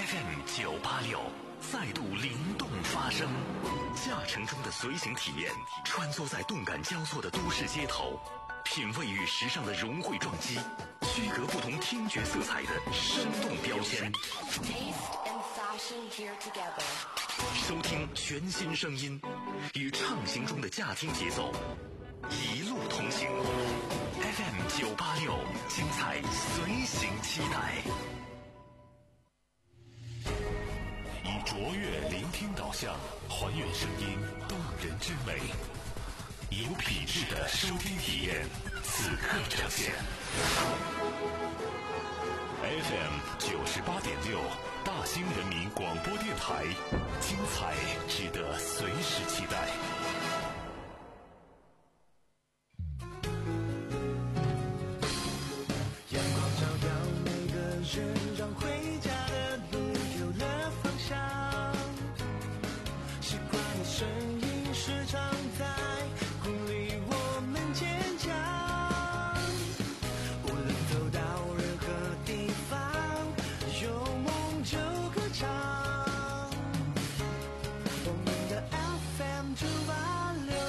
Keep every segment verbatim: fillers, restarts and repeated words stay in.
F M 九八六再度灵动发声，驾乘中的随行体验，穿梭在动感交错的都市街头，品味与时尚的融汇撞击，区隔不同听觉色彩的生动标签。收听全新声音，与畅行中的驾听节奏，一路同行。F M 九八六，精彩随行期待。以卓越聆听导向，还原声音动人之美，有品质的收听体验，此刻呈现。F M 九十八点六，大兴人民广播电台，精彩值得随时期待。 阳光照耀每个人，让回家的路有了方向。习惯的声音时常在鼓励我们坚强。无论走到任何地方，有梦就歌唱。我们的 F M 九八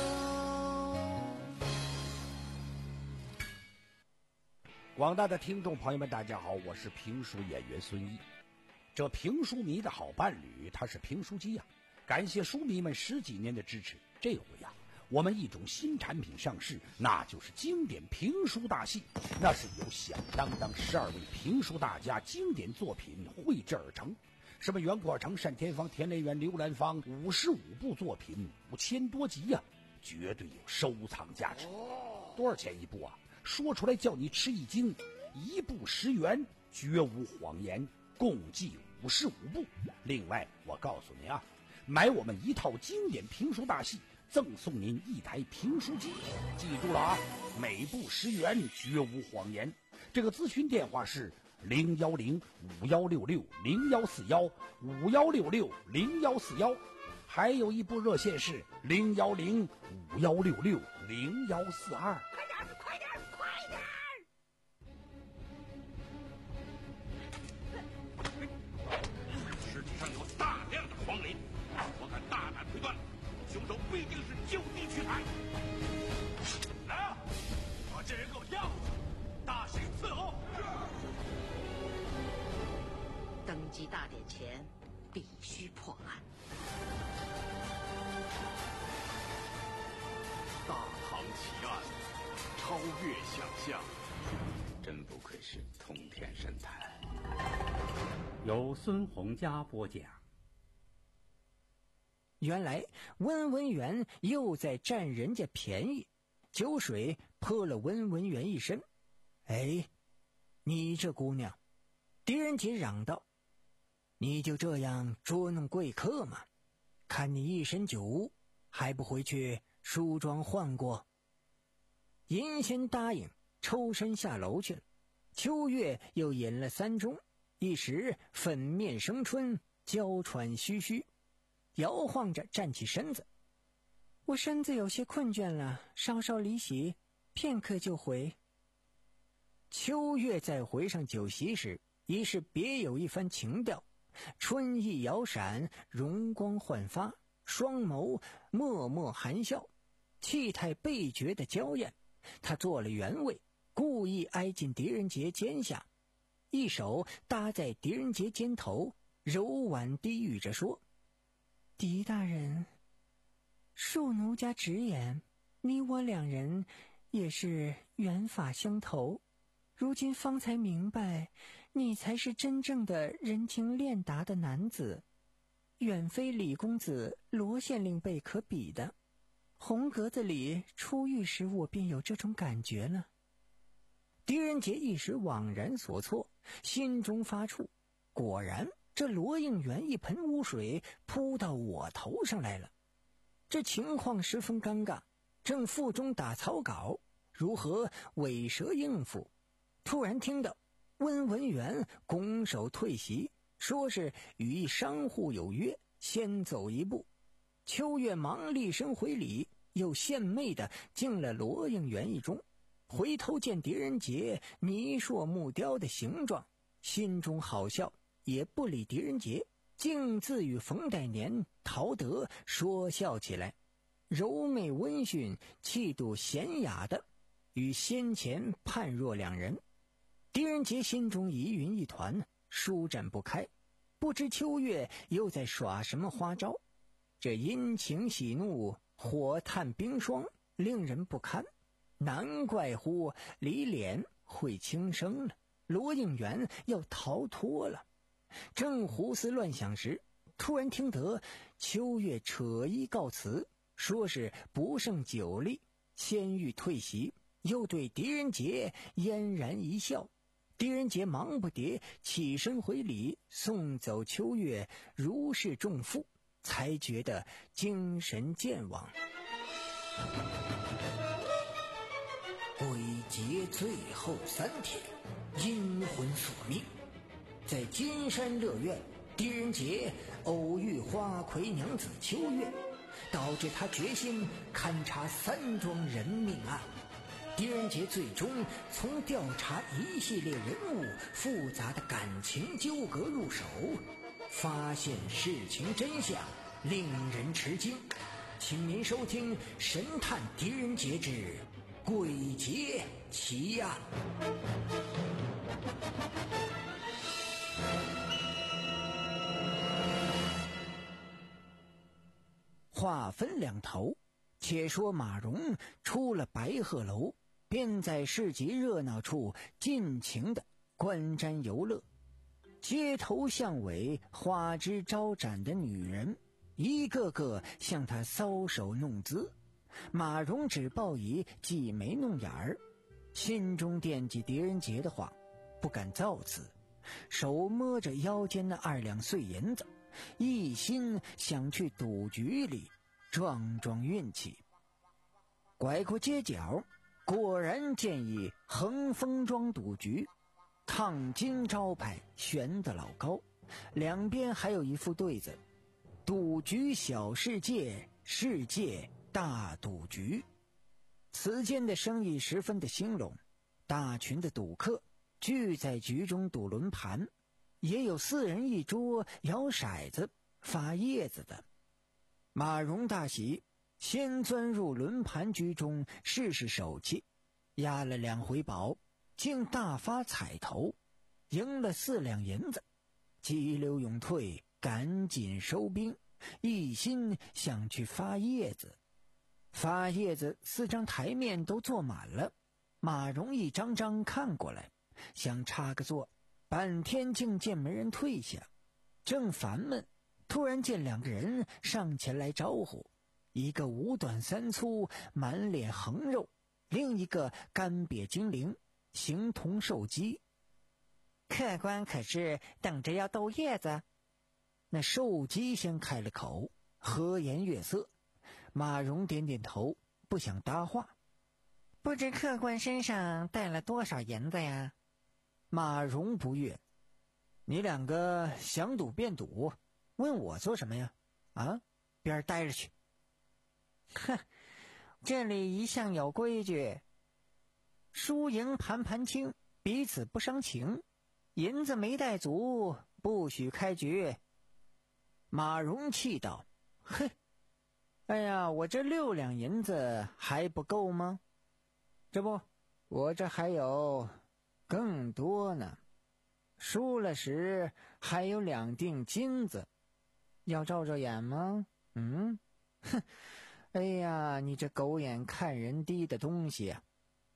六。 广大的听众朋友们，大家好，我是评书演员孙毅。这评书迷的好伴侣，他是评书机呀、啊。感谢书迷们十几年的支持，这回呀、啊，我们一种新产品上市，那就是经典评书大戏。那是由响当当十二位评书大家经典作品绘制而成，什么袁阔成、单田芳、田连元、刘兰芳，五十五部作品，五千多集呀、啊，绝对有收藏价值。多少钱一部啊？说出来叫你吃一惊，一部十元，绝无谎言，共计五十五部。另外，我告诉你啊，买我们一套经典评书大戏，赠送您一台评书机。记住了啊，每部十元，绝无谎言。这个咨询电话是零幺零五幺六六零幺四幺五幺六六零幺四幺，还有一部热线是零幺零五幺六六零幺四二。 快点，快点，快点！ 尸体上有大量的黄磷，我敢大胆推断，凶手必定是就地取材。来啊，把这人给我押回去，大刑伺候。 登基大典前必须破案。 大唐奇案，超越想象，真不愧是通天神探。 由孙洪佳播讲。 原来温文元又在占人家便宜，酒水泼了温文元一身。哎，你这姑娘，狄仁杰嚷道，你就这样捉弄贵客吗？看你一身酒污，还不回去梳妆换过？银仙答应，抽身下楼去了。秋月又饮了三盅，一时粉面生春，娇喘吁吁，摇晃着站起身子。我身子有些困倦了，稍稍离席，片刻就回。秋月在回上酒席时，已是别有一番情调，春意摇闪，容光焕发，双眸脉脉含笑，气态倍觉的娇艳。他坐了原位，故意挨近狄仁杰肩下，一手搭在狄仁杰肩头，柔婉低语着说，狄大人，恕奴家直言，你我两人也是缘法相投，如今方才明白，你才是真正的人情练达的男子，远非李公子罗县令辈可比的。红格子里出狱时，我便有这种感觉了。狄仁杰一时惘然所措，心中发怵，果然这罗应元一盆污水扑到我头上来了。这情况十分尴尬，正腹中打草稿，如何尾蛇应付？突然听到温文元拱手退席，说是与一商户有约，先走一步。秋月忙立身回礼，又献媚的敬了罗应元一盅，回头见狄仁杰泥塑木雕的形状，心中好笑， 也不理狄仁杰，径自与冯代年、陶德说笑起来，柔媚温驯，气度娴雅的，与先前判若两人。狄仁杰心中疑云一团，舒展不开，不知秋月又在耍什么花招。这阴晴喜怒，火炭冰霜，令人不堪。难怪乎李脸会轻生了，罗应元要逃脱了。正胡思乱想时，突然听得秋月扯衣告辞，说是不胜酒力，先欲退席，又对狄仁杰嫣然一笑。狄仁杰忙不迭起身回礼，送走秋月，如释重负，才觉得精神健忘。鬼节最后三天，阴魂索命。在金山乐苑，狄仁杰偶遇花魁娘子秋月，导致他决心勘察三桩人命案。狄仁杰最终从调查一系列人物复杂的感情纠葛入手，发现事情真相，令人吃惊。请您收听《神探狄仁杰之鬼节奇案》。话分两头，且说马蓉出了白鹤楼，便在市集热闹处尽情的观瞻游乐。街头巷尾花枝招展的女人，一个个向他搔首弄姿，马蓉只报以挤眉弄眼儿，心中惦记狄仁杰的话，不敢造次，手摸着腰间的二两碎银子，一心想去赌局里撞撞运气。拐过街角，果然见一恒丰庄赌局，烫金招牌悬得老高，两边还有一副对子：赌局小世界，世界大赌局。此间的生意十分的兴隆，大群的赌客聚在局中赌轮盘，也有四人一桌摇骰子发叶子的。马蓉大喜，先钻入轮盘局中试试手气，压了两回宝，竟大发彩头，赢了四两银子，急流勇退，赶紧收兵，一心想去发叶子。发叶子四张台面都坐满了，马蓉一张张看过来，想插个座，半天竟见没人退下。正烦闷，突然见两个人上前来招呼，一个五短三粗，满脸横肉，另一个干瘪精灵，形同瘦鸡。客官可是等着要斗叶子？那瘦鸡先开了口，和颜悦色。马蓉点点头，不想搭话。不知客官身上带了多少银子呀？马蓉不悦，你两个想赌便赌，问我做什么呀？啊，边儿待着去。哼，这里一向有规矩，输赢盘盘清，彼此不伤情，银子没带足，不许开局。马蓉气道：嘿，哎呀，我这六两银子还不够吗？这不，我这还有更多呢。输了时还有两锭金子，要照照眼吗？嗯，哼，哎呀，你这狗眼看人低的东西啊！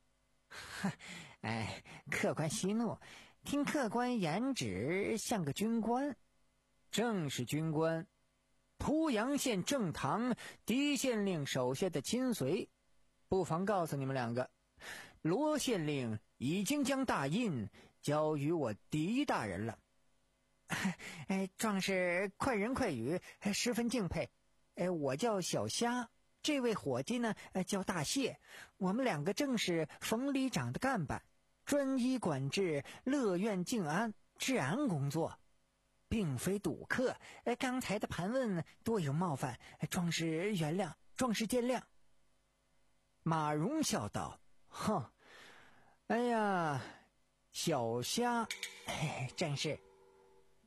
哎，客官息怒，听客官言旨，像个军官。正是军官，濮阳县正堂狄县令手下的亲随。不妨告诉你们两个，罗县令已经将大印交于我狄大人了。哎，壮士快人快语，十分敬佩。哎，我叫小虾，这位伙计呢叫大蟹，我们两个正是冯里长的干办，专一管制乐苑静安治安工作，并非赌客。哎，刚才的盘问多有冒犯，壮士原谅，壮士见谅。马蓉笑道：哼，哎呀，小虾，哎，正是。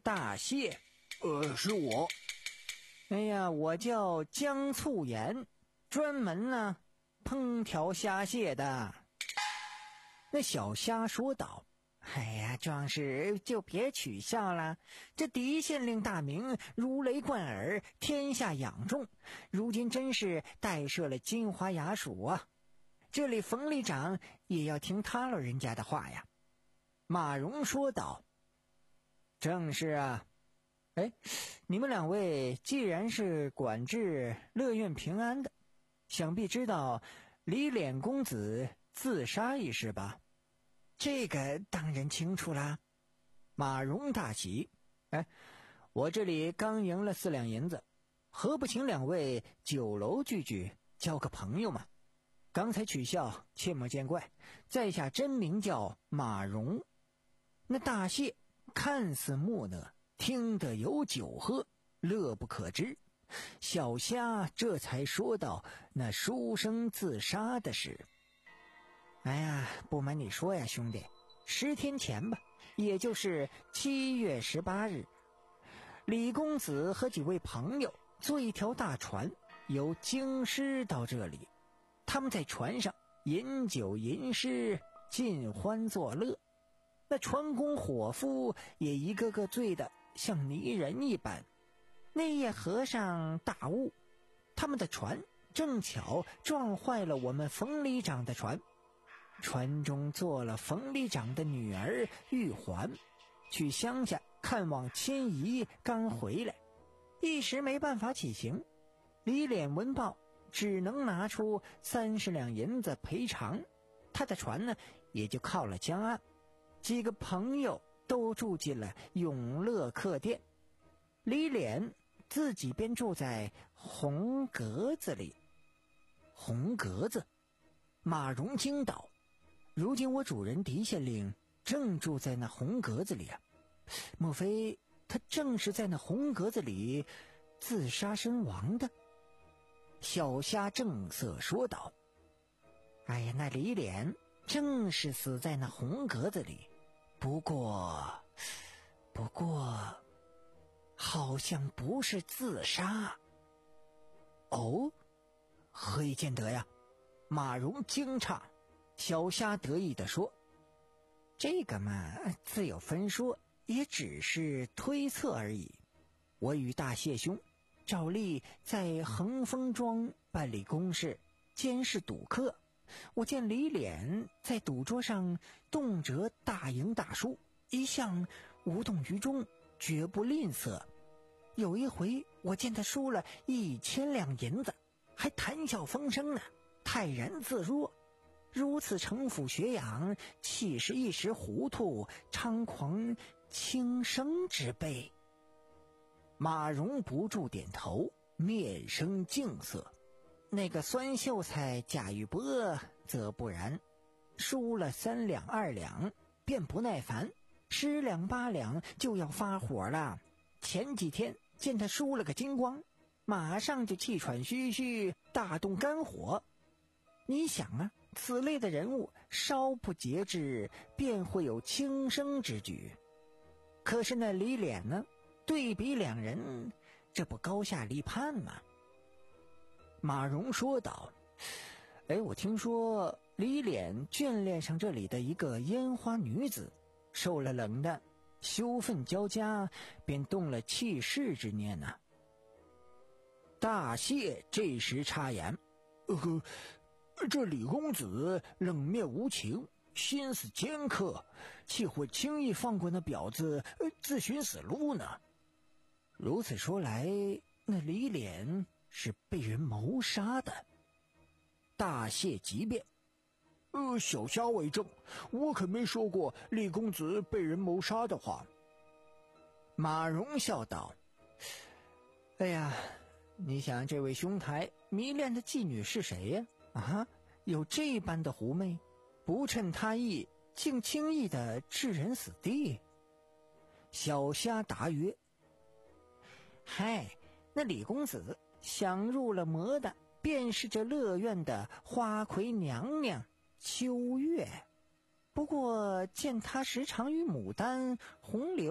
大蟹。 呃，是我。 哎呀，我叫姜醋盐，专门呢烹调虾蟹的。那小虾说道：哎呀，壮士就别取笑了，这狄县令大名如雷贯耳，天下仰重，如今真是带设了金华衙署啊，这里冯里长也要听他老人家的话呀。马荣说道：正是啊。哎，你们两位既然是管制乐苑平安的，想必知道李脸公子自杀一事吧？这个当然清楚啦。马荣大喜，哎，我这里刚赢了四两银子，何不请两位酒楼聚聚，交个朋友嘛？刚才取笑，切莫见怪，在下真名叫马荣。那大蟹看似木讷，听得有酒喝，乐不可支。小虾这才说道那书生自杀的事。哎呀，不瞒你说呀，兄弟，十天前吧，也就是七月十八日，李公子和几位朋友坐一条大船，由京师到这里。他们在船上饮酒吟诗，尽欢作乐。那船工伙夫也一个个醉得像泥人一般。那夜河上大雾，他们的船正巧撞坏了我们冯里长的船。船中坐了冯里长的女儿玉环，去乡下看望亲姨，刚回来，一时没办法起行。李脸闻报，只能拿出三十两银子赔偿，他的船呢也就靠了江岸。几个朋友都住进了永乐客店，李脸自己便住在红格子里。红格子？马荣惊道：如今我主人狄县令正住在那红格子里啊，莫非他正是在那红格子里自杀身亡的？小虾正色说道：哎呀，那李脸正是死在那红格子里，不过不过好像不是自杀。哦，何以见得呀？马荣惊诧。小虾得意地说：这个嘛，自有分说，也只是推测而已。我与大蟹兄照例在恒丰庄办理公事，监视赌客。我见李脸在赌桌上动辄大赢大输，一向无动于衷，绝不吝啬。有一回我见他输了一千两银子，还谈笑风生呢，泰然自若。如此城府学养，岂是一时糊涂猖狂轻生之辈？马荣不住点头，面生敬色。那个酸秀才贾玉波则不然，输了三两二两便不耐烦，十两八两就要发火了。前几天见他输了个精光，马上就气喘吁吁，大动肝火。你想啊，此类的人物稍不节制，便会有轻生之举。可是那李脸呢，对比两人，这不高下立判吗？马荣说道：哎，我听说李脸眷恋上这里的一个烟花女子，受了冷淡，羞愤交加，便动了弃世之念呢、啊。大蟹这时插言： 呃这李公子冷面无情，心思尖刻，岂会轻易放过那婊子自寻死路呢？ 如此说来，那李脸是被人谋杀的。 大蟹急辩：呃，小虾为证，我可没说过李公子被人谋杀的话。 马荣笑道：哎呀，你想这位兄台迷恋的妓女是谁呀？啊，有这般的狐媚，不趁他意，竟轻易的置人死地。小虾答曰：嗨，那李公子想入了魔的，便是这乐苑的花魁娘娘秋月。不过见他时常与牡丹、红柳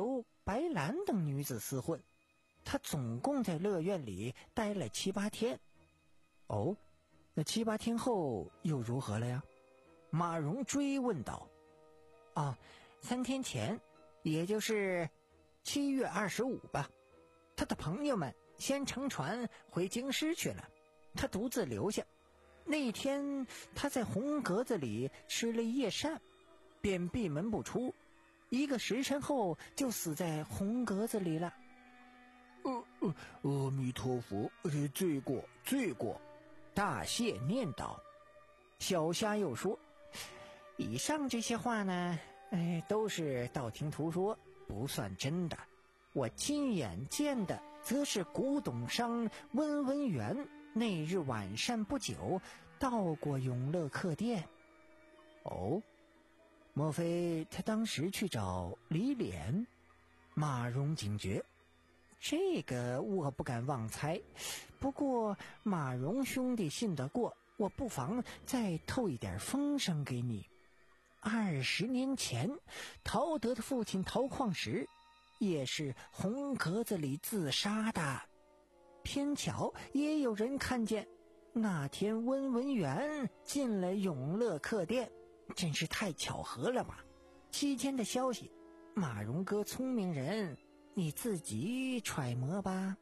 白兰等女子厮混，他总共在乐院里待了七八天。哦，那七八天后又如何了呀？马蓉追问道。啊，三天前，也就是七月二十五吧，他的朋友们先乘船回京师去了，他独自留下。那天他在红格子里吃了夜膳，便闭门不出，一个时辰后就死在红格子里了。 呃呃，阿弥陀佛，呃，罪过罪过。 大谢念叨。小虾又说，以上这些话呢，哎，都是道听途说，不算真的。我亲眼见的则是古董商温文元那日晚膳不久到过永乐客店。哦，莫非他当时去找李脸？马蓉警觉，这个我不敢妄猜。不过马蓉兄弟信得过，我不妨再透一点风声给你。二十年前，陶德的父亲陶矿石也是红格子里自杀的。偏巧也有人看见那天温文元进了永乐客店，真是太巧合了吧。期间的消息，马蓉哥聪明人，你自己揣摩吧。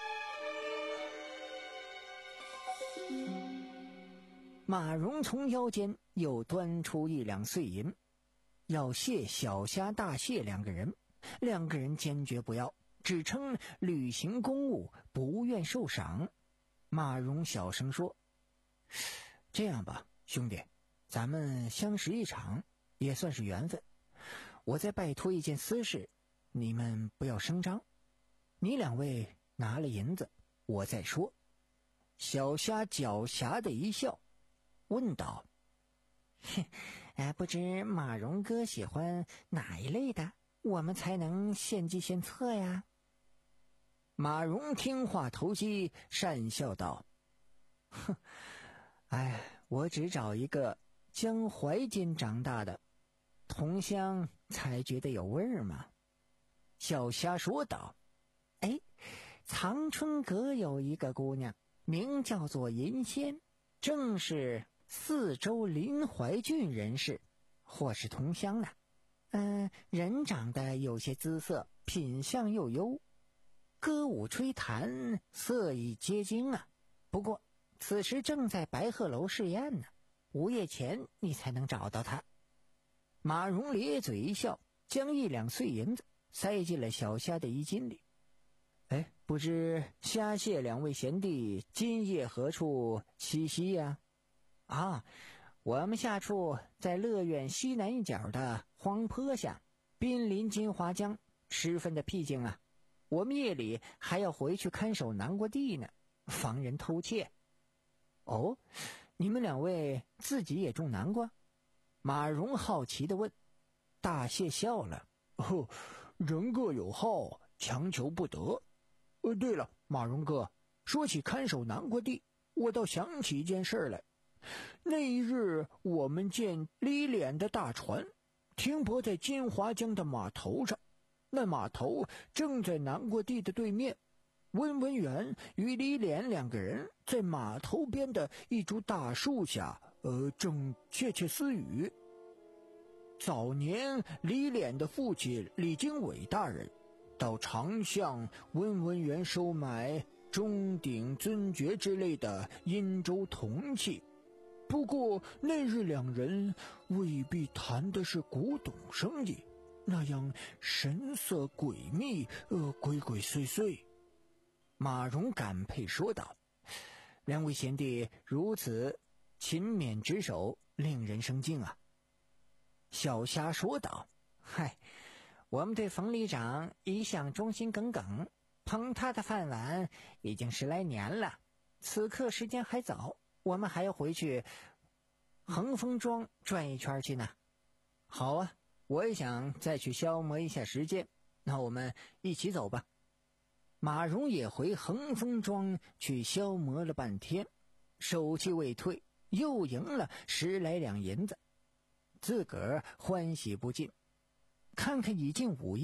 马蓉从腰间又端出一两碎银，要谢小虾大谢两个人，两个人坚决不要，只称履行公务，不愿受赏。马蓉小声说，这样吧，兄弟，咱们相识一场，也算是缘分。我再拜托一件私事，你们不要声张。你两位拿了银子，我再说。小虾狡黠的一笑，问道，哎，不知马蓉哥喜欢哪一类的，我们才能献计献策呀？马蓉听话投机，讪笑道，哼，哎，我只找一个江淮间长大的，同乡才觉得有味儿嘛。小虾说道，哎，藏春阁有一个姑娘，名叫做银仙，正是四周临淮郡人士，或是同乡呢。嗯、呃，人长得有些姿色，品相又优，歌舞吹弹，色艺皆精啊。不过此时正在白鹤楼试验呢，午夜前你才能找到他。马蓉咧嘴一笑，将一两碎银子塞进了小虾的衣襟里。哎，不知虾蟹两位贤弟今夜何处栖息呀？啊，我们下处在乐院西南一角的荒坡下，濒临金华江，十分的僻静啊。我们夜里还要回去看守南瓜地呢，防人偷窃。哦，你们两位自己也种南瓜？马蓉好奇地问。大谢笑了， 哦，人各有好，强求不得。呃，对了，马蓉哥，说起看守南瓜地，我倒想起一件事来。那一日，我们见李脸的大船停泊在金华江的码头上，那码头正在南瓜地的对面。温文元与李脸两个人在码头边的一株大树下，呃，正窃窃私语。早年李脸的父亲李经纬大人到常向温文元收买钟鼎、尊爵之类的殷州铜器，不过那日两人未必谈的是古董生意，那样神色诡秘，呃，鬼鬼祟祟。 马蓉感佩说道，两位贤弟如此勤勉职守，令人生敬啊。小虾说道，嗨，我们对冯里长一向忠心耿耿，捧他的饭碗已经十来年了。此刻时间还早，我们还要回去恒丰庄转一圈去呢。好啊，我也想再去消磨一下时间，那我们一起走吧。马蓉也回恒丰庄去消磨了半天，手气未退，又赢了十来两银子，自个儿欢喜不尽。看看已近午夜，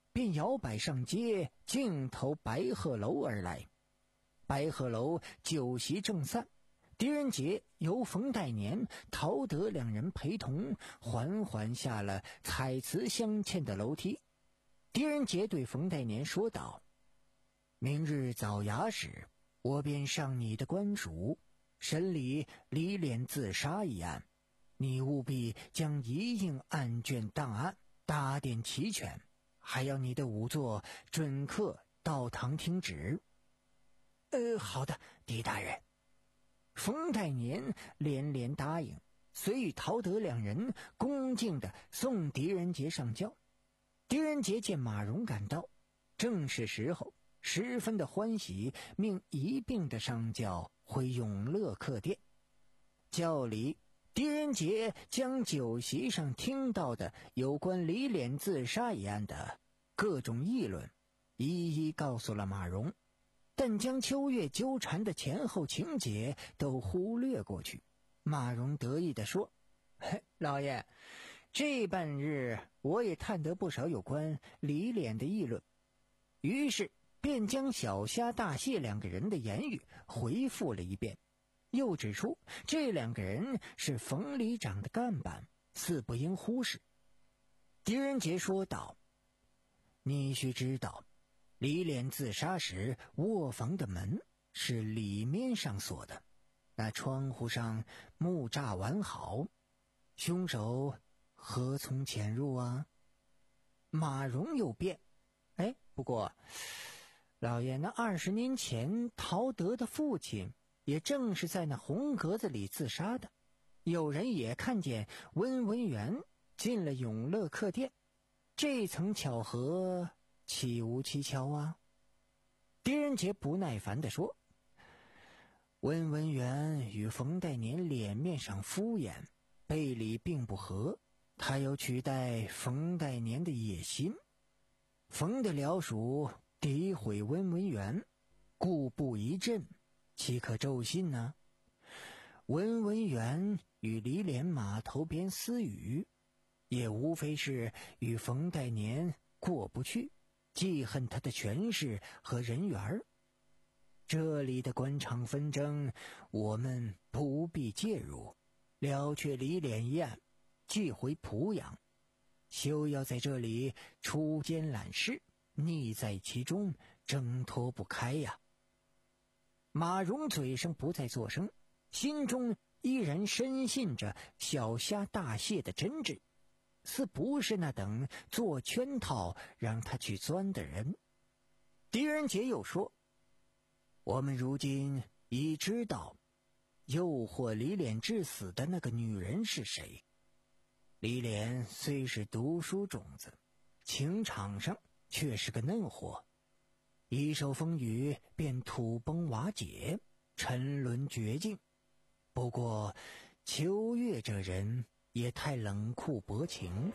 便摇摆上街，径投白鹤楼而来。白鹤楼酒席正散，狄仁杰由冯代年、陶德两人陪同，缓缓下了彩瓷镶嵌的楼梯。狄仁杰对冯代年说道：“明日早衙时，我便上你的官署，审理李脸自杀一案。你务必将一应案卷档案打点齐全，还要你的仵作准客到堂听旨。”呃，好的，狄大人。冯代年连连答应，遂与陶德两人恭敬地送狄仁杰上轿。狄仁杰见马蓉赶到，正是时候，十分的欢喜，命一并的上轿回永乐客店。轿里，狄仁杰将酒席上听到的有关李脸自杀一案的各种议论一一告诉了马蓉，但将秋月纠缠的前后情节都忽略过去。马蓉得意地说：“老爷，这半日我也探得不少有关李脸的议论。”于是便将小虾大蟹两个人的言语回复了一遍，又指出这两个人是冯里长的干板，似不应忽视。狄仁杰说道：“你须知道，李脸自杀时卧房的门是里面上锁的，那窗户上木栅完好，凶手何从潜入啊？”马蓉又辩：“哎，不过老爷，那二十年前陶德的父亲也正是在那红格子里自杀的，有人也看见温文元进了永乐客店，这层巧合岂无蹊跷啊？”狄仁杰不耐烦地说：“温文元与冯代年脸面上敷衍，背里并不和，他有取代冯代年的野心。冯的僚属诋毁温文元，故布疑阵，岂可骤信呢？温文元与李脸码头边私语，也无非是与冯代年过不去，记恨他的权势和人缘。这里的官场纷争，我们不必介入，了却李脸一案，寄回濮阳，休要在这里出奸揽势，溺在其中，挣脱不开呀。”马蓉嘴上不再作声，心中依然深信着小虾大蟹的真挚，似不是那等做圈套让他去钻的人。狄仁杰又说：“我们如今已知道诱惑李脸致死的那个女人是谁。李脸虽是读书种子，情场上却是个嫩货，一受风雨便土崩瓦解，沉沦绝境。不过秋月这人也太冷酷薄情。”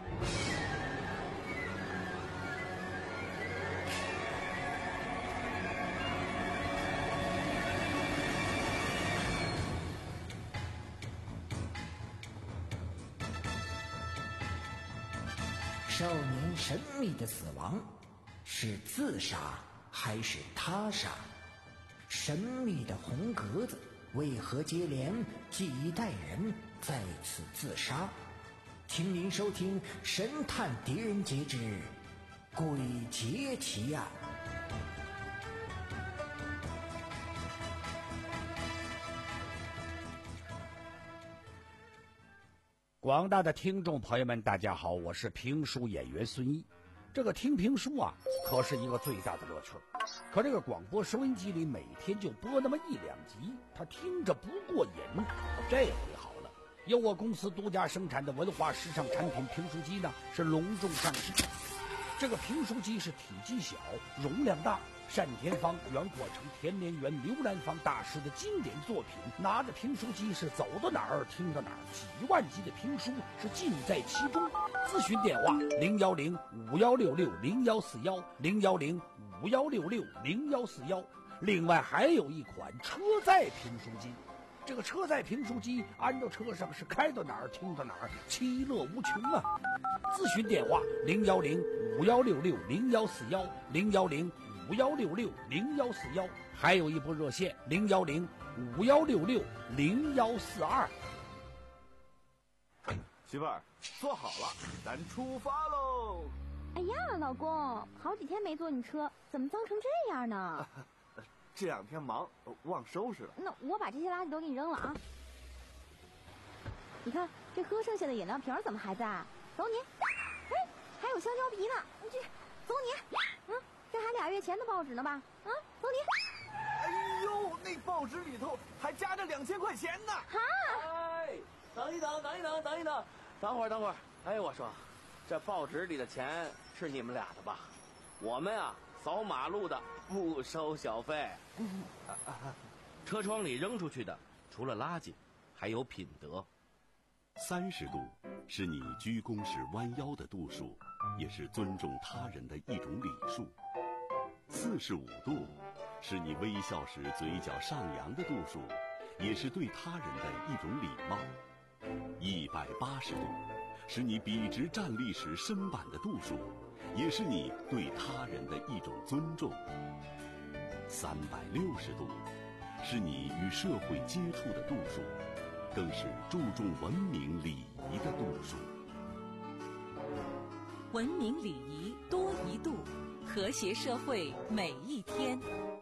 少年神秘的死亡，是自杀还是他杀？神秘的红格子为何接连几代人在此自杀？请您收听《神探狄仁杰之鬼节奇案》。 广大的听众朋友们，大家好，我是评书演员孙一。这个听评书啊，可是一个最大的乐趣。可这个广播收音机里每天就播那么一两集，他听着不过瘾。这回好了，由我公司独家生产的文化时尚产品评书机呢，是隆重上市。这个评书机是体积小，容量大，单田芳、袁国成、田连元、刘兰芳大师的经典作品，拿着评书机是走到哪儿听到哪儿，几万集的评书是尽在其中。咨询电话零幺零五幺六六零幺四幺零幺零五幺六六零幺四幺。另外还有一款车载评书机， 这个车载评书机安到车上是开到哪儿听到哪儿，其乐无穷啊！咨询电话零幺零五幺六六零幺四幺零幺零五幺六六零幺四幺，还有一部热线零幺零五幺六六零幺四二。 媳妇儿，坐好了，咱出发喽！ 哎呀，老公，好几天没坐你车，怎么脏成这样呢？啊、 这两天忙，忘收拾了。 那我把这些垃圾都给你扔了啊！你看这喝剩下的饮料瓶怎么还在？走你！哎，还有香蕉皮呢，你这走你！嗯，这还俩月前的报纸呢吧？啊，走你！ 哎呦，那报纸里头还夹着两千块钱呢！ 哈！ 哎，等一等，等一等，等一等。等会儿，等会儿，哎，我说，这报纸里的钱是你们俩的吧？我们啊，扫马路的不收小费。 车窗里扔出去的，除了垃圾，还有品德。 三十度是你鞠躬时弯腰的度数，也是尊重他人的一种礼数。四十五度是你微笑时嘴角上扬的度数，也是对他人的一种礼貌。一百八十度是你笔直站立时身板的度数，也是你对他人的一种尊重。三百六十度是你与社会接触的度数，更是注重文明礼仪的度数。 文明礼仪多一度，和谐社会每一天。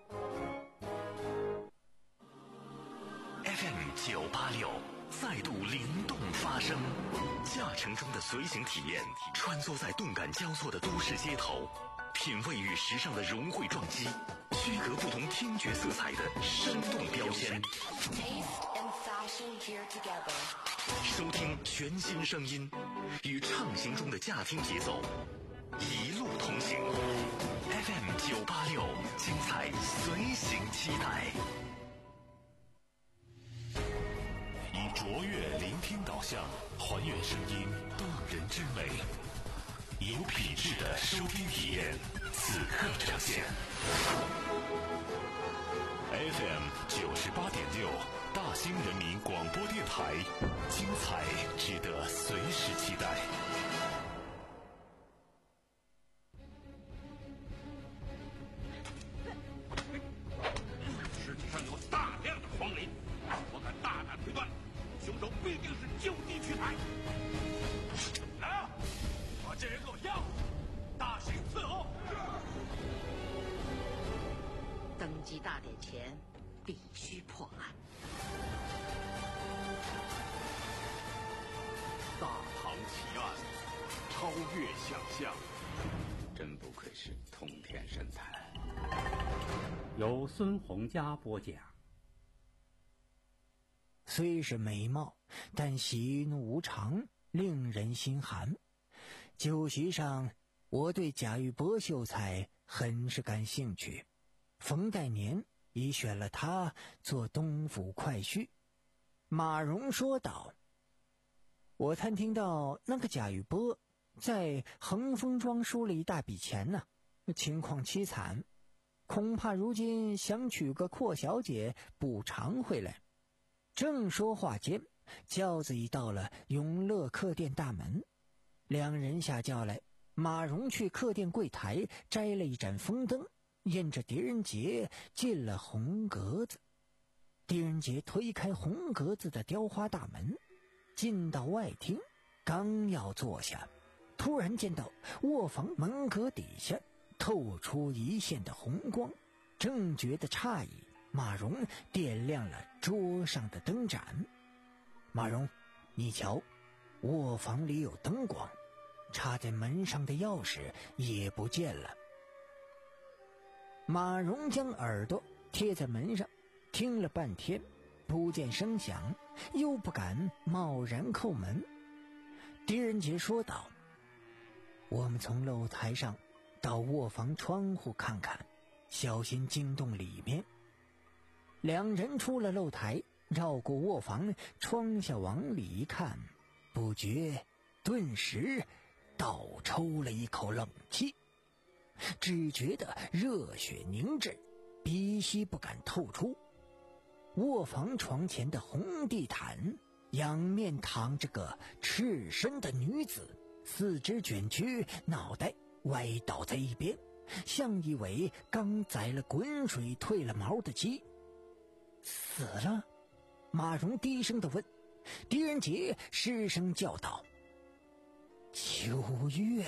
F M 九八六再度灵动发声，驾乘中的随行体验，穿梭在动感交错的都市街头，品味与时尚的融汇撞击，区隔不同听觉色彩的生动标签。收听全新声音，与畅行中的驾听节奏，一路同行。F M 九八六，精彩随行期待。以卓越聆听导向，还原声音动人之美，有品质的收听体验，此刻呈现。F M 九十八点六，大兴人民广播电台，精彩值得随时期待。 尸体上有大量的黄磷，我敢大胆推断，凶手必定是就地取材。来啊，把这人给我要，大刑伺候。 登基大典前必须破案。 大唐奇案，超越想象， 真不愧是通天神探。由孙洪佳播讲。 虽是美貌，但喜怒无常，令人心寒。酒席上，我对贾玉波秀才很是感兴趣。冯代年已选了他做东府快婿。马荣说道：“我探听到那个贾玉波在恒丰庄输了一大笔钱呢，情况凄惨，恐怕如今想娶个阔小姐补偿回来。”正说话间，轿子已到了永乐客店大门。两人下轿来，马荣去客店柜台摘了一盏风灯，沿着狄仁杰进了红格子。狄仁杰推开红格子的雕花大门，进到外厅，刚要坐下，突然见到卧房门格底下透出一线的红光，正觉得诧异，马荣点亮了桌上的灯盏。马荣，你瞧，卧房里有灯光，插在门上的钥匙也不见了。马荣将耳朵贴在门上，听了半天，不见声响，又不敢贸然叩门。狄仁杰说道：“我们从露台上到卧房窗户看看，小心惊动里面。”两人出了露台，绕过卧房，窗下往里一看，不觉顿时倒抽了一口冷气，只觉得热血凝滞，鼻息不敢透出。 卧房床前的红地毯，仰面躺着个赤身的女子，四肢卷曲，脑袋歪倒在一边，像一尾刚宰了滚水褪了毛的鸡。死了？马蓉低声地问。狄仁杰失声叫道：秋月。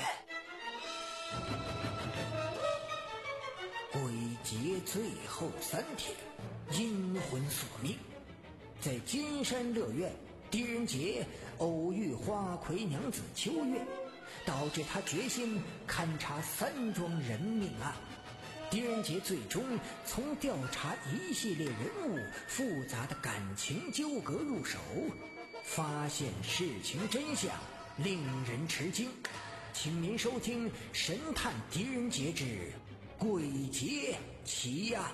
鬼节最后三天，阴魂索命。在金山乐苑，狄仁杰偶遇花魁娘子秋月，导致他决心勘察三桩人命案。狄仁杰最终从调查一系列人物复杂的感情纠葛入手，发现事情真相，令人吃惊。请您收听《神探狄仁杰之鬼节奇案》。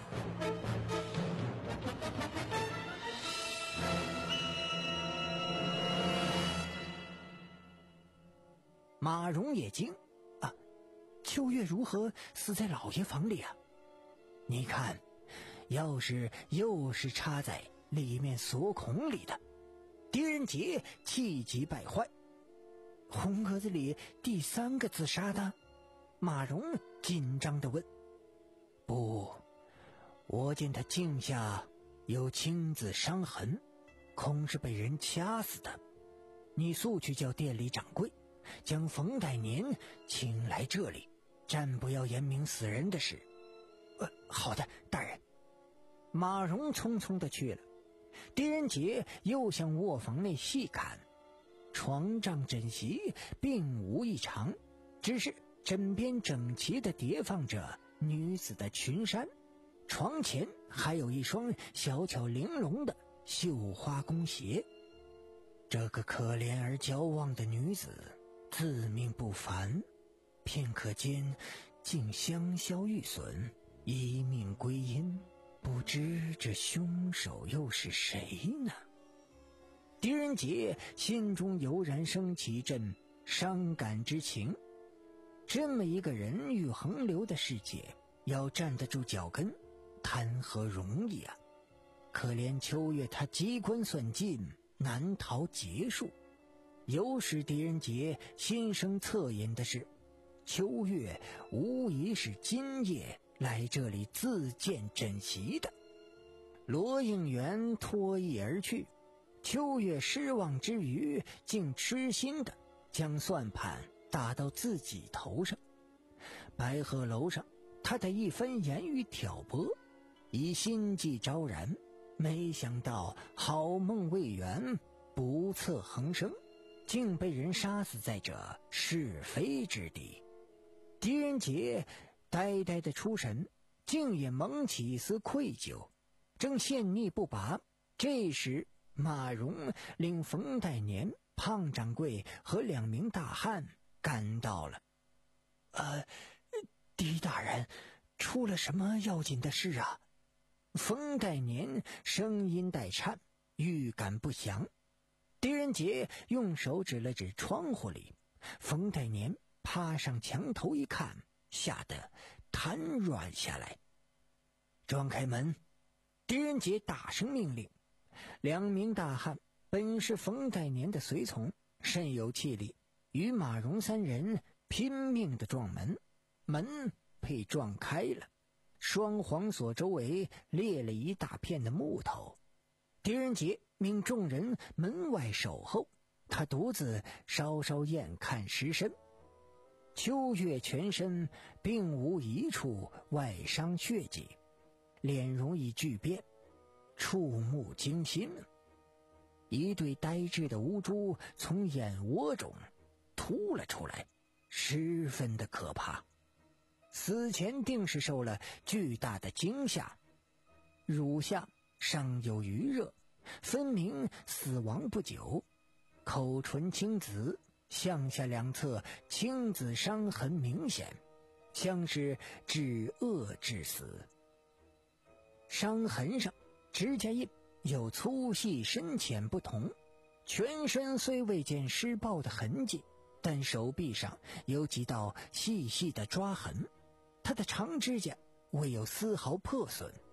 马蓉也惊啊，秋月如何死在老爷房里啊？你看，钥匙又是插在里面锁孔里的。狄仁杰气急败坏。红格子里第三个自杀的？马蓉紧张地问。不，我见他颈下有青紫伤痕，恐是被人掐死的。你速去叫店里掌柜将冯代年请来这里，暂不要言明死人的事。呃，好的，大人。马蓉匆匆地去了。狄仁杰又向卧房内细看，床帐枕席并无异常，只是枕边整齐地叠放着女子的裙衫，床前还有一双小巧玲珑的绣花弓鞋。这个可怜而娇旺的女子自命不凡，片刻间竟香消玉损，一命归阴，不知这凶手又是谁呢？狄仁杰心中油然升起一阵伤感之情。这么一个人欲横流的世界，要站得住脚跟，谈何容易啊！可怜秋月，他机关算尽，难逃劫数。有使狄仁杰心生恻隐的是，秋月无疑是今夜来这里自荐枕席的。罗应元脱衣而去，秋月失望之余，竟痴心的将算盘打到自己头上。白鹤楼上，他的一番言语挑拨，已心悸昭然，没想到好梦未圆，不测横生，竟被人杀死在这是非之地。狄仁杰呆呆的出神，竟也萌起一丝愧疚，正陷溺不拔。这时马蓉领冯代年、胖掌柜和两名大汉赶到了。呃，狄大人，出了什么要紧的事啊？冯代年声音带颤，预感不祥。狄仁杰用手指了指窗户里，冯代年趴上墙头一看，吓得瘫软下来。撞开门！狄仁杰大声命令。两名大汉本是冯代年的随从，甚有气力，与马蓉三人拼命地撞门，门被撞开了，双簧所周围裂了一大片的木头。狄仁杰命众人门外守候，他独自稍稍验看尸身。秋月全身并无一处外伤血迹，脸容已巨变，触目惊心。一对呆滞的乌珠从眼窝中凸了出来，十分的可怕。死前定是受了巨大的惊吓，乳下尚有余热，分明死亡不久。口唇青紫，向下两侧青紫伤痕明显，像是致恶致死。伤痕上指甲印有粗细深浅不同，全身虽未见施暴的痕迹，但手臂上有几道细细的抓痕。他的长指甲未有丝毫破损，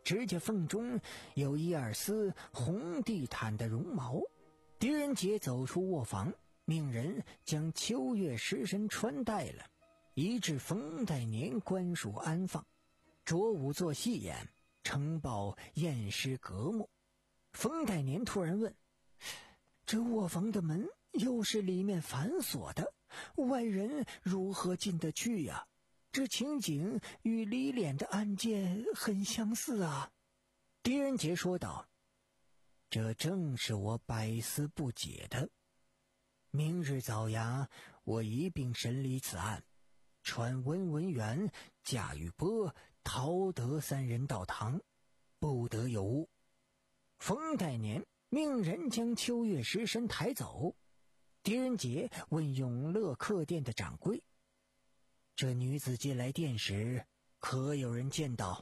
指甲缝中有一二丝红地毯的绒毛。狄仁杰走出卧房，命人将秋月尸身穿戴了，移至冯代年官署安放。着午做戏演，呈报验尸阁目。冯代年突然问：这卧房的门又是里面反锁的，外人如何进得去呀？这情景与李脸的案件很相似啊。狄仁杰说道：这正是我百思不解的。明日早衙，我一并审理此案，传温文元、贾玉波、陶德三人到堂，不得有误。冯代年命人将秋月尸身抬走。狄仁杰问永乐客店的掌柜：这女子进来店时，可有人见到？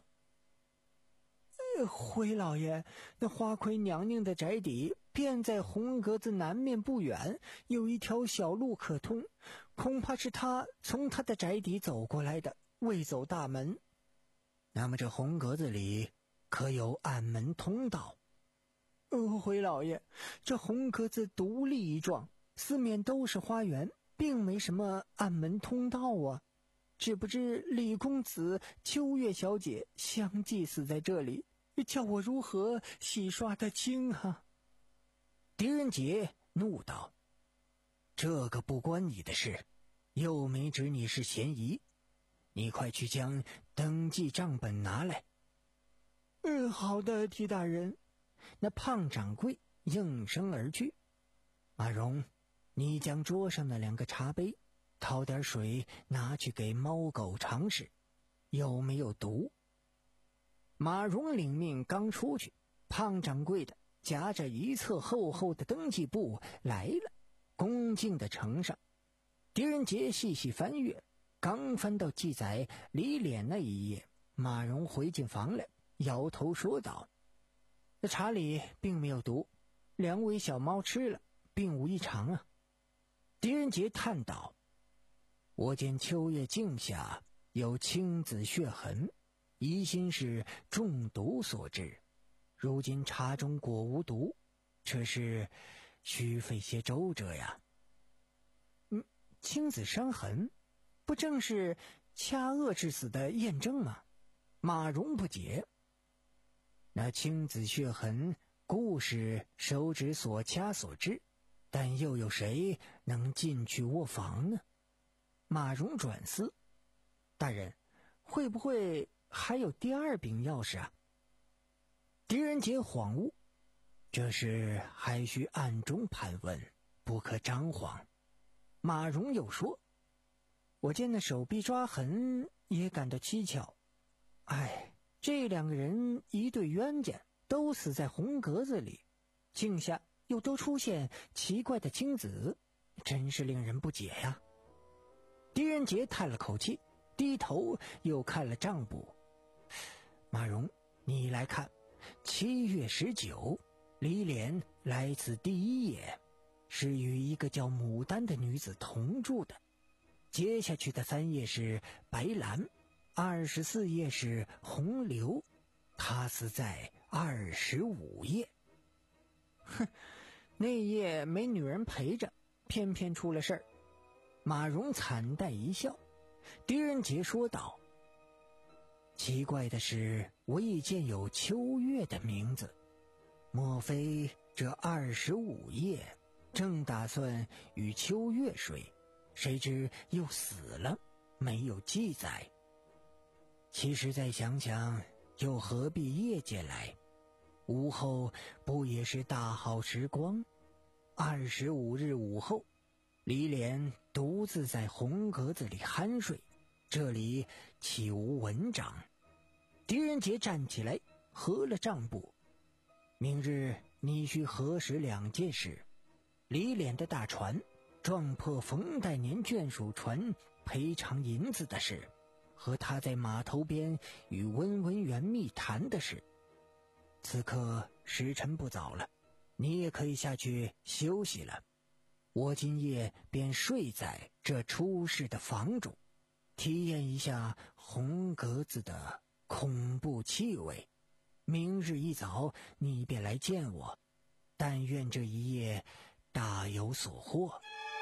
回老爷，那花魁娘娘的宅邸便在红格子南面不远，有一条小路可通，恐怕是她从她的宅邸走过来的，未走大门。 那么这红格子里可有暗门通道？ 呃，回老爷，这红格子独立一幢，四面都是花园，并没什么暗门通道啊。只不知李公子、秋月小姐相继死在这里，叫我如何洗刷得清啊？ 狄仁杰怒道：这个不关你的事，又没指你是嫌疑，你快去将登记账本拿来。 嗯，好的，狄大人。 那胖掌柜应声而去。马荣，你将桌上的两个茶杯掏点水拿去给猫狗尝试，有没有毒？马荣领命刚出去，胖掌柜的夹着一册厚厚的登记簿来了，恭敬地呈上。狄仁杰细细翻阅，刚翻到记载李脸那一页，马荣回进房来，摇头说道：那茶里并没有毒，两尾小猫吃了，并无异常啊。狄仁杰叹道：我见秋月镜下有青紫血痕，疑心是中毒所致。如今茶中果无毒，这是需费些周折呀。 嗯，青紫伤痕，不正是掐扼致死的验证吗？ 马荣不解。那青紫血痕固是手指所掐所致，但又有谁能进去卧房呢？马荣转思： 大人，会不会还有第二柄钥匙啊？ 狄仁杰恍悟，这事还需暗中盘问，不可张狂。 马荣又说：我见那手臂抓痕也感到蹊跷。哎，这两个人一对冤家，都死在红格子里，镜下又都出现奇怪的青紫，真是令人不解呀。 狄仁杰叹了口气，低头又看了账簿。马荣，你来看，七月十九，李脸来此第一页，是与一个叫牡丹的女子同住的。接下去的三页是白兰，二十四页是红流，他死在二十五页。 哼，那页没女人陪着，偏偏出了事儿。 马荣惨淡一笑。狄仁杰说道：奇怪的是，未见有秋月的名字，莫非这二十五页正打算与秋月睡，谁知又死了，没有记载。其实再想想，又何必夜间来？午后不也是大好时光？二十五日午后，李脸独自在红格子里酣睡，这里岂无文章？狄仁杰站起来，合了账簿。明日你需核实两件事：李脸的大船撞破冯代年眷属船赔偿银子的事，和他在码头边与温文元密谈的事。此刻时辰不早了，你也可以下去休息了。我今夜便睡在这出事的房中，体验一下红格子的恐怖气味。 明日一早你便来见我，但愿这一夜大有所获。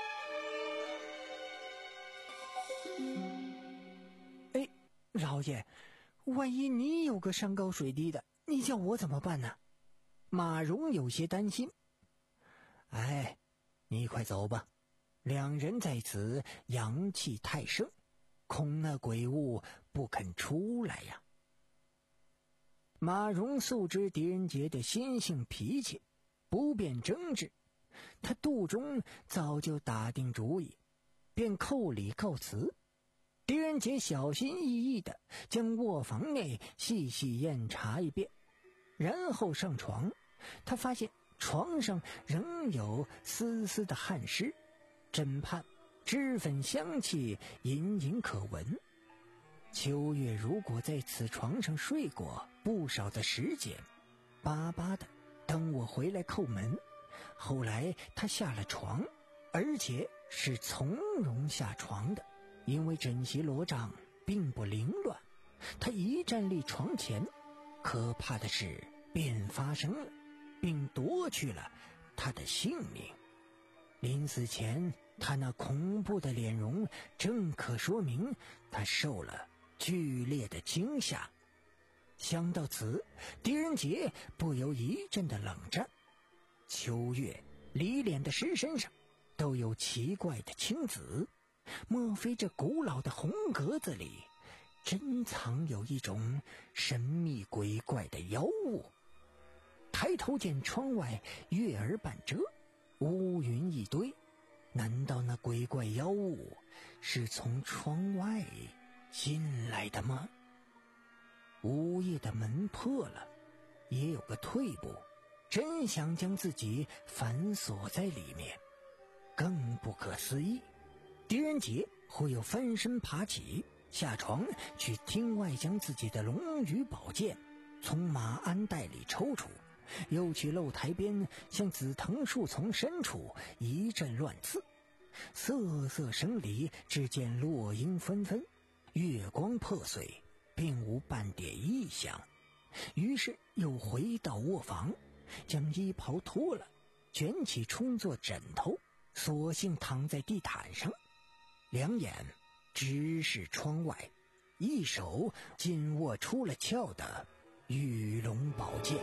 哎，老爷，万一你有个山高水低的，你叫我怎么办呢？马蓉有些担心。哎，你快走吧，两人在此阳气太盛，恐那鬼物不肯出来呀。马蓉素知狄仁杰的心性脾气，不便争执，他肚中早就打定主意，便叩礼告辞。狄仁杰小心翼翼地将卧房内细细验查一遍，然后上床。他发现床上仍有丝丝的汗湿，枕畔脂粉香气隐隐可闻。秋月如果在此床上睡过不少的时间，巴巴的等我回来叩门。后来他下了床，而且是从容下床的，因为枕席罗帐并不凌乱。他一站立床前，可怕的事便发生了，并夺去了他的性命。临死前，他那恐怖的脸容正可说明他受了剧烈的惊吓。想到此，狄仁杰不由一阵的冷战。秋月、李脸的尸身上都有奇怪的青紫，莫非这古老的红格子里珍藏有一种神秘鬼怪的妖物？抬头见窗外月儿半遮，乌云一堆，难道那鬼怪妖物是从窗外进来的吗？午夜的门破了，也有个退步，真想将自己反锁在里面。更不可思议，狄仁杰会有翻身爬起，下床去厅外将自己的龙羽宝剑从马鞍袋里抽出，又去露台边向紫藤树丛深处一阵乱刺。瑟瑟声里，只见落英纷纷，月光破碎，并无半点异响。于是又回到卧房，将衣袍脱了，卷起充作枕头，索性躺在地毯上，两眼直视窗外，一手紧握出了鞘的玉龙宝剑。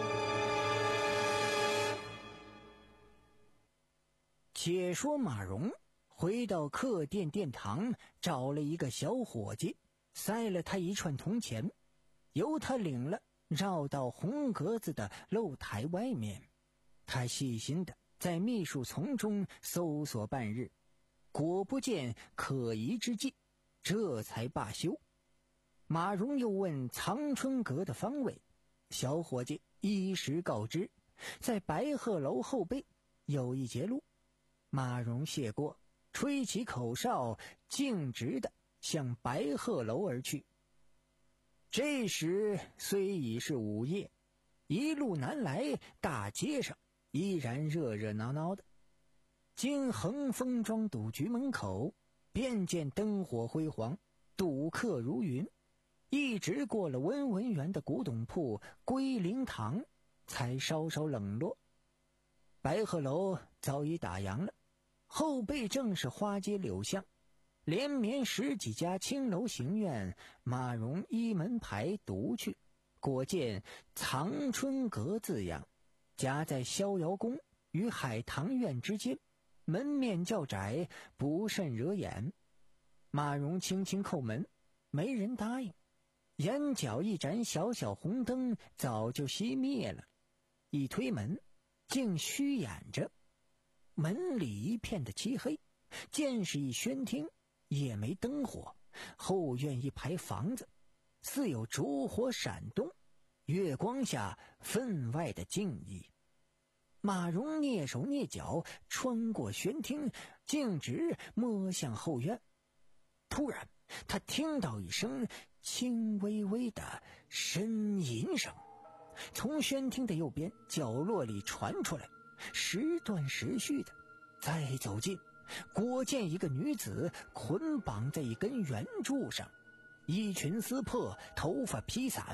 且说马蓉回到客店殿堂，找了一个小伙计，塞了他一串铜钱，由他领了，绕到红格子的露台外面。他细心的在秘书丛中搜索半日，果不见可疑之迹，这才罢休。马蓉又问藏春阁的方位，小伙计一时告知，在白鹤楼后背有一截路。马蓉谢过，吹起口哨，径直的向白鹤楼而去。这时虽已是午夜，一路南来，大街上依然热热闹闹的。经恒丰庄赌局门口，便见灯火辉煌，赌客如云，一直过了温文园的古董铺归灵堂，才稍稍冷落。白鹤楼早已打烊了，后背正是花街柳巷，连绵十几家青楼行院，马蓉依门牌读去，果见藏春阁字样，夹在逍遥宫与海棠院之间，门面较窄，不甚惹眼。马蓉轻轻叩门，没人答应。眼角一盏小小红灯早就熄灭了，一推门，竟虚掩着。门里一片的漆黑，见是一轩厅，也没灯火。后院一排房子，似有烛火闪动，月光下分外的静谧。马蓉蹑手蹑脚穿过轩厅，径直摸向后院。突然他听到一声轻微微的呻吟声，从轩厅的右边角落里传出来，时断时续的。再走近，果见一个女子捆绑在一根圆柱上，衣裙撕破，头发披散，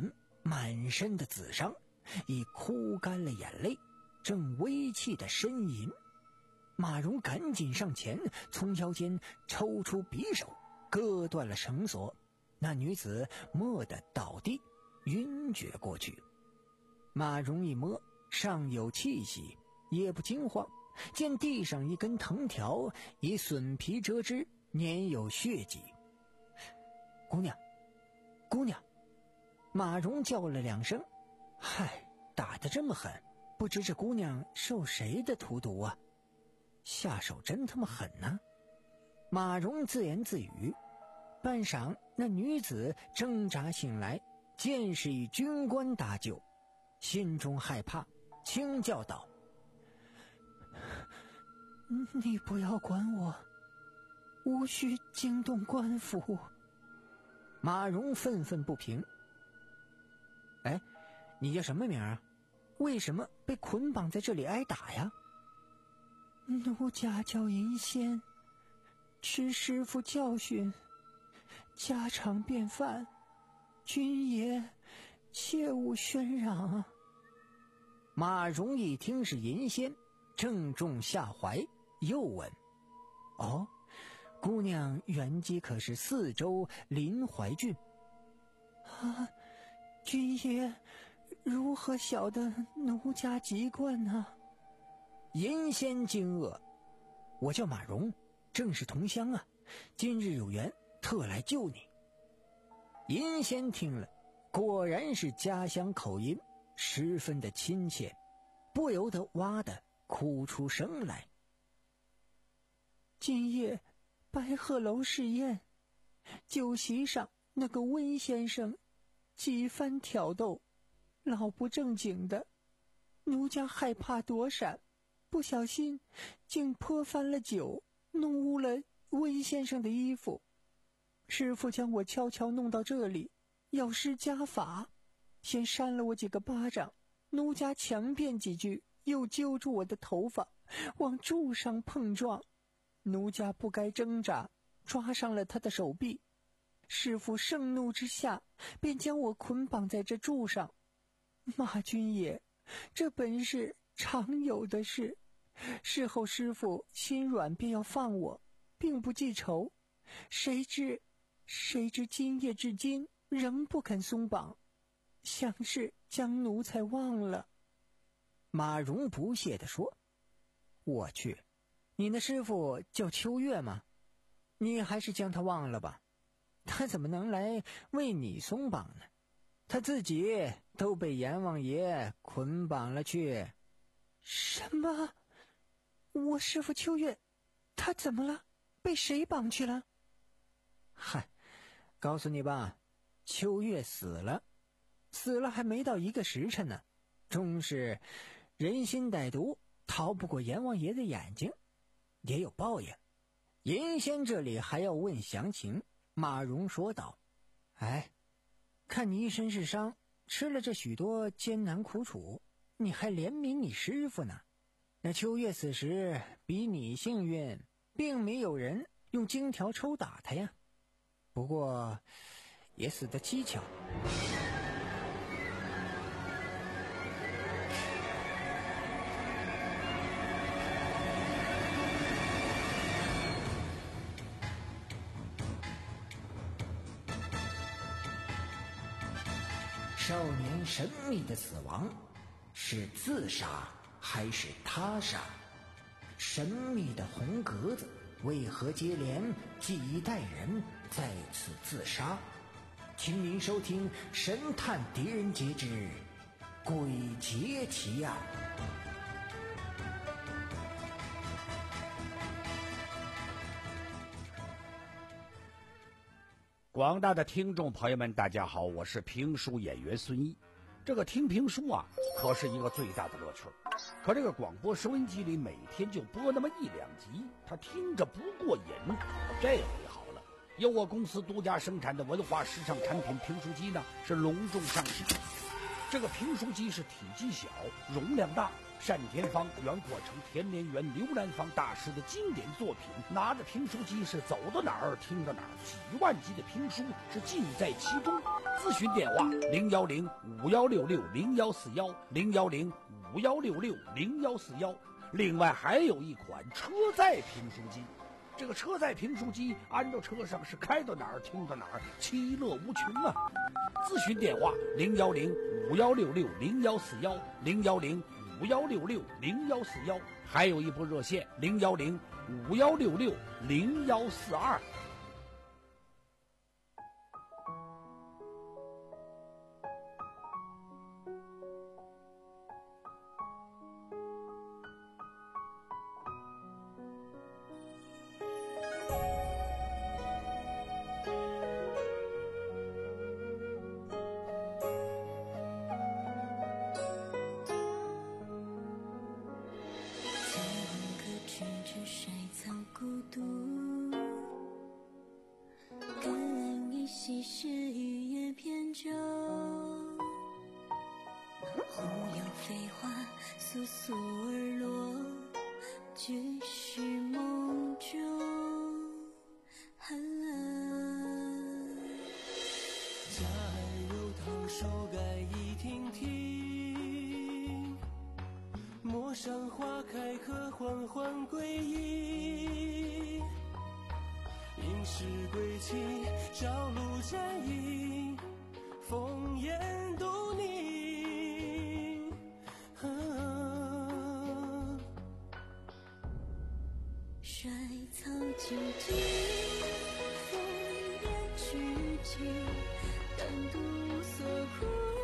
满身的紫伤，已哭干了眼泪，正微气的呻吟。马蓉赶紧上前，从腰间抽出匕首，割断了绳索。那女子蓦地倒地，晕厥过去。马蓉一摸，尚有气息，也不惊慌，见地上一根藤条已损皮折枝，粘有血迹。姑娘，姑娘！马蓉叫了两声。嗨，打得这么狠，不知这姑娘受谁的荼毒啊？下手真他妈狠呢、啊！马蓉自言自语。半晌，那女子挣扎醒来，见是一军官搭救，心中害怕，轻叫道：“ 你不要管我，无需惊动官府。” 马蓉愤愤不平。哎，你叫什么名啊？为什么被捆绑在这里挨打呀？ 奴家叫银仙，吃师傅教训，家常便饭，君爷切勿喧嚷啊！ 马蓉一听是银仙，正中下怀，又问：“哦，姑娘原籍可是四州临淮郡？” 啊，君爷如何晓得奴家籍贯呢？ 银仙惊愕：“我叫马蓉，正是同乡啊，今日有缘，特来救你。”银仙听了，果然是家乡口音，十分的亲切，不由得哇的哭出声来。 今夜白鹤楼试宴，酒席上那个温先生几番挑逗，老不正经的，奴家害怕躲闪，不小心竟泼翻了酒，弄污了温先生的衣服。师傅将我悄悄弄到这里，要施家法，先扇了我几个巴掌，奴家强辩几句，又揪住我的头发往柱上碰撞，奴家不该挣扎，抓伤了他的手臂。师傅盛怒之下，便将我捆绑在这柱上。马君爷，这本是常有的事，事后师傅心软便要放我，并不记仇，谁知谁知今夜至今仍不肯松绑，想是将奴才忘了。 马蓉不屑地说：“我去，你那师傅叫秋月吗？你还是将他忘了吧，他怎么能来为你松绑呢？他自己都被阎王爷捆绑了去。” 什么？我师傅秋月，他怎么了？被谁绑去了？ 嗨，告诉你吧，秋月死了，死了还没到一个时辰呢，终是人心歹毒，逃不过阎王爷的眼睛，也有报应。银仙这里还要问详情，马蓉说道：“哎，看你一身是伤，吃了这许多艰难苦楚，你还怜悯你师傅呢。那秋月死时比你幸运，并没有人用荆条抽打他呀。不过也死得蹊跷。”少年神秘的死亡，是自杀还是他杀？神秘的红格子为何接连几代人在此自杀？请您收听《神探狄仁杰之鬼节奇案》。 广大的听众朋友们，大家好，我是评书演员孙一。这个听评书啊，可是一个最大的乐趣。可这个广播收音机里每天就播那么一两集，他听着不过瘾。这回好了，由我公司独家生产的文化时尚产品评书机呢，是隆重上市。 这个评书机是体积小，容量大。单田芳、袁阔成、田连元、刘兰芳大师的经典作品，拿着评书机是走到哪儿听到哪儿，几万集的评书是尽在其中。咨询电话零幺零五幺六六零幺四幺零幺零五幺六六零幺四幺。另外还有一款车载评书机，这个车载评书机安到车上是开到哪儿听到哪儿，其乐无穷啊！咨询电话零幺零五幺六六零幺四幺零幺零五幺六六零幺四幺，还有一部热线零幺零五幺六六零幺四二。 簌簌而落，俱是梦中。 家儿有堂，书该一亭亭。陌上花开，可缓缓归意。应是归期，朝露沾衣，风烟独凝。 衰草萋萋，风烟俱寂，但独所苦，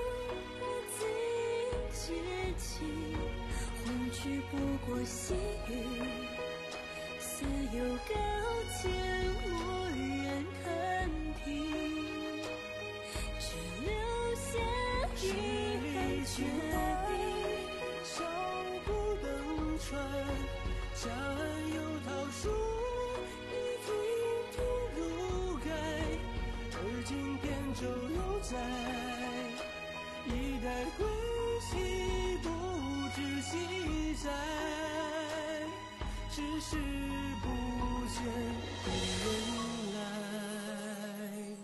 我自嗟泣。欢聚不过细雨，似有高见，蓦然看平，只留下一痕绝壁。 少不登船，家安有桃树，一亭亭如盖。而今汴州犹在，一代归期不知昔在。只是不见故人来。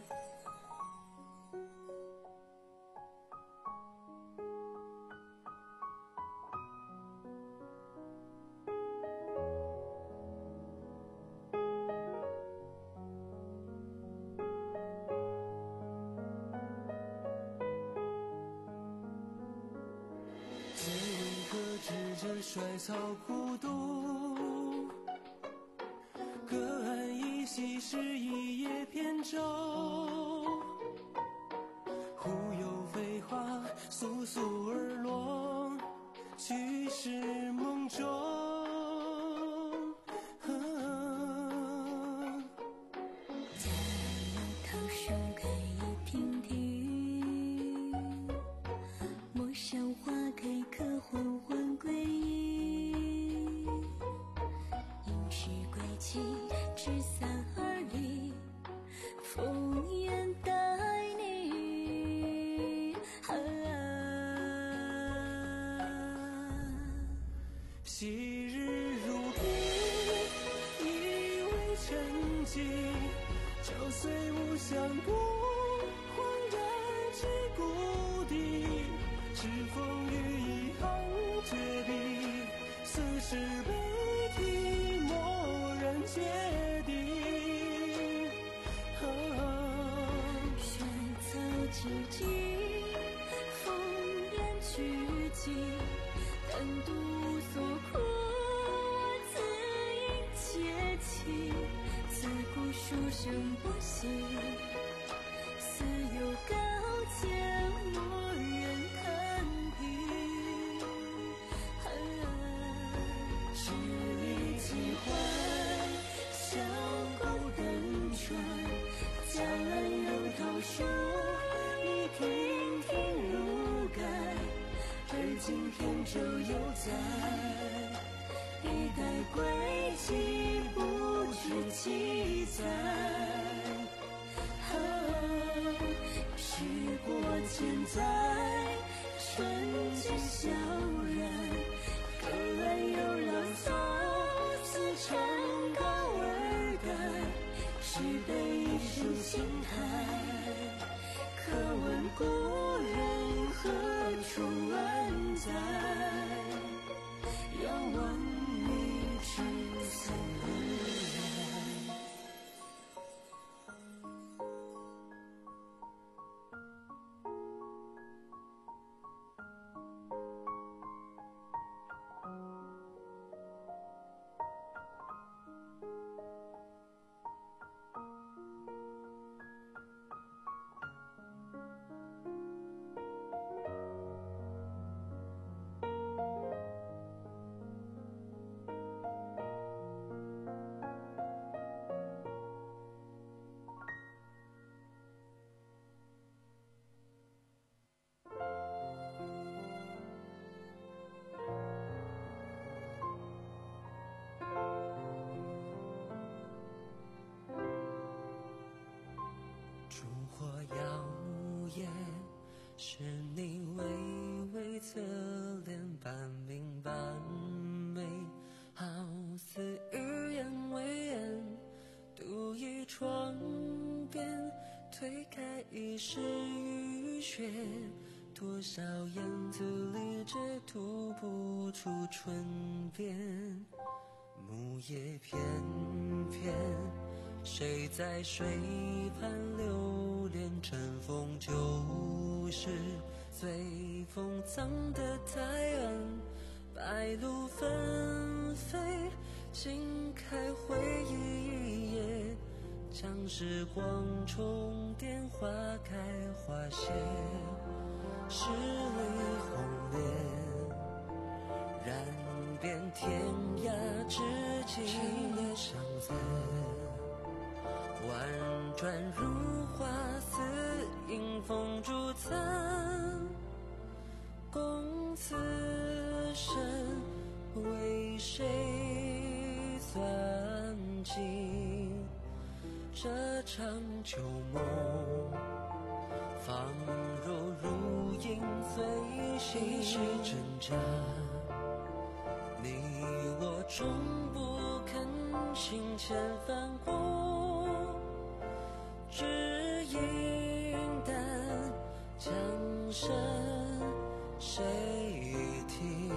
自问可知这衰草孤独， 隔岸依稀是一叶扁舟。忽有飞花簌簌而落，俱是梦中。 家安有桃树开一亭亭，陌上花开可缓缓归意。应是归期，至三二里，烽烟待你。啊， 昔日如宾，以为沉寂，朝虽无相顾，恍然至故地。知风雨一行绝笔，似是悲啼，蓦然结定。 衰草萋萋，风烟俱寂，但独所苦，我自嗟泣。自古书生不息，似有高见，蓦然看平。十里秦淮，小狗登船。家安有桃树，一亭亭如盖。而今汴州犹在，一代归期不知几载。啊，时过千载， 纯洁笑然，勾栏有牢骚，似长高而淡，是悲一声轻叹。可问故人何处安在？遥望你至三来。 烛火摇曳，是你微微侧脸，半明半昧，好似日言微言。独倚窗边，推开一世雨雪，多少言字里只吐不出唇边。木叶翩翩，谁在水畔流连？尘封旧时随风藏得太远，白鹭纷飞，惊开回忆一夜，将时光重叠，花开花谢，十里红莲，染遍天涯之际，相思婉转如花，似迎风烛残。共此生，为谁算尽这场旧梦？仿若如影随形，是真假？你我终不肯轻浅翻过，只应淡江山谁听？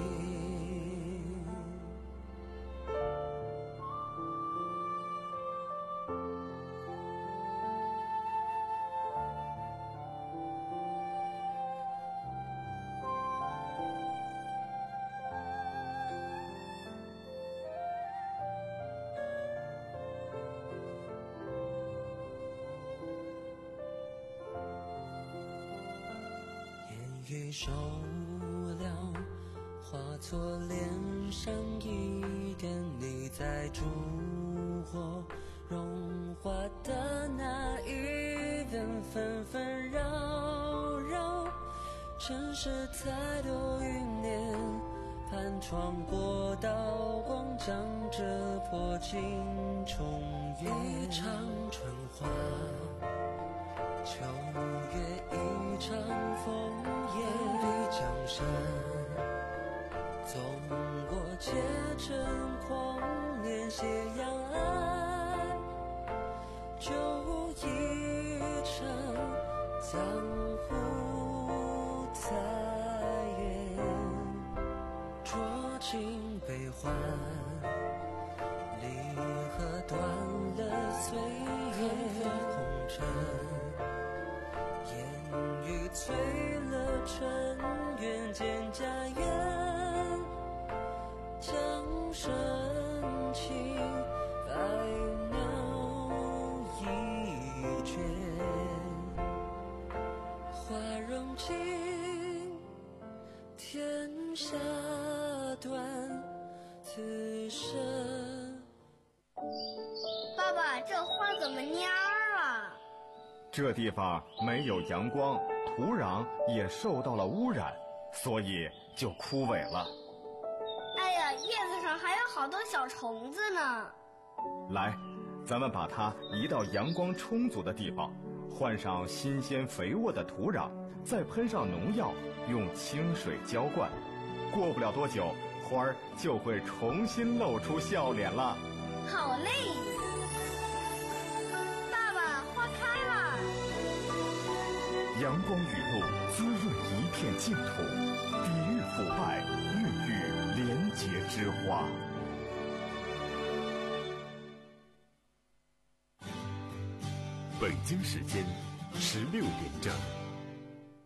雨收了，化作脸上一点，你在烛火融化的那一边，纷纷扰扰，尘世太多余年，盼窗过道光，将这破镜重圆。一场春花，秋月一场风，江山纵过结成狂年，斜阳岸，就一场江湖再远，酌尽悲欢，离合断了岁月红尘，烟雨催了尘缘，见家园，将深情百鸟一卷，花容尽，天下断，此生。 爸爸，这花怎么蔫儿啊？ 这地方没有阳光，土壤也受到了污染，所以就枯萎了。 哎呀，叶子上还有好多小虫子呢。 来，咱们把它移到阳光充足的地方， 换上新鲜肥沃的土壤，再喷上农药，用清水浇灌，过不了多久，花儿就会重新露出笑脸了。 好嘞，爸爸，花开了。 阳光雨露滋润一片净土，抵御腐败，孕育廉洁之花。 北京时间十六点整。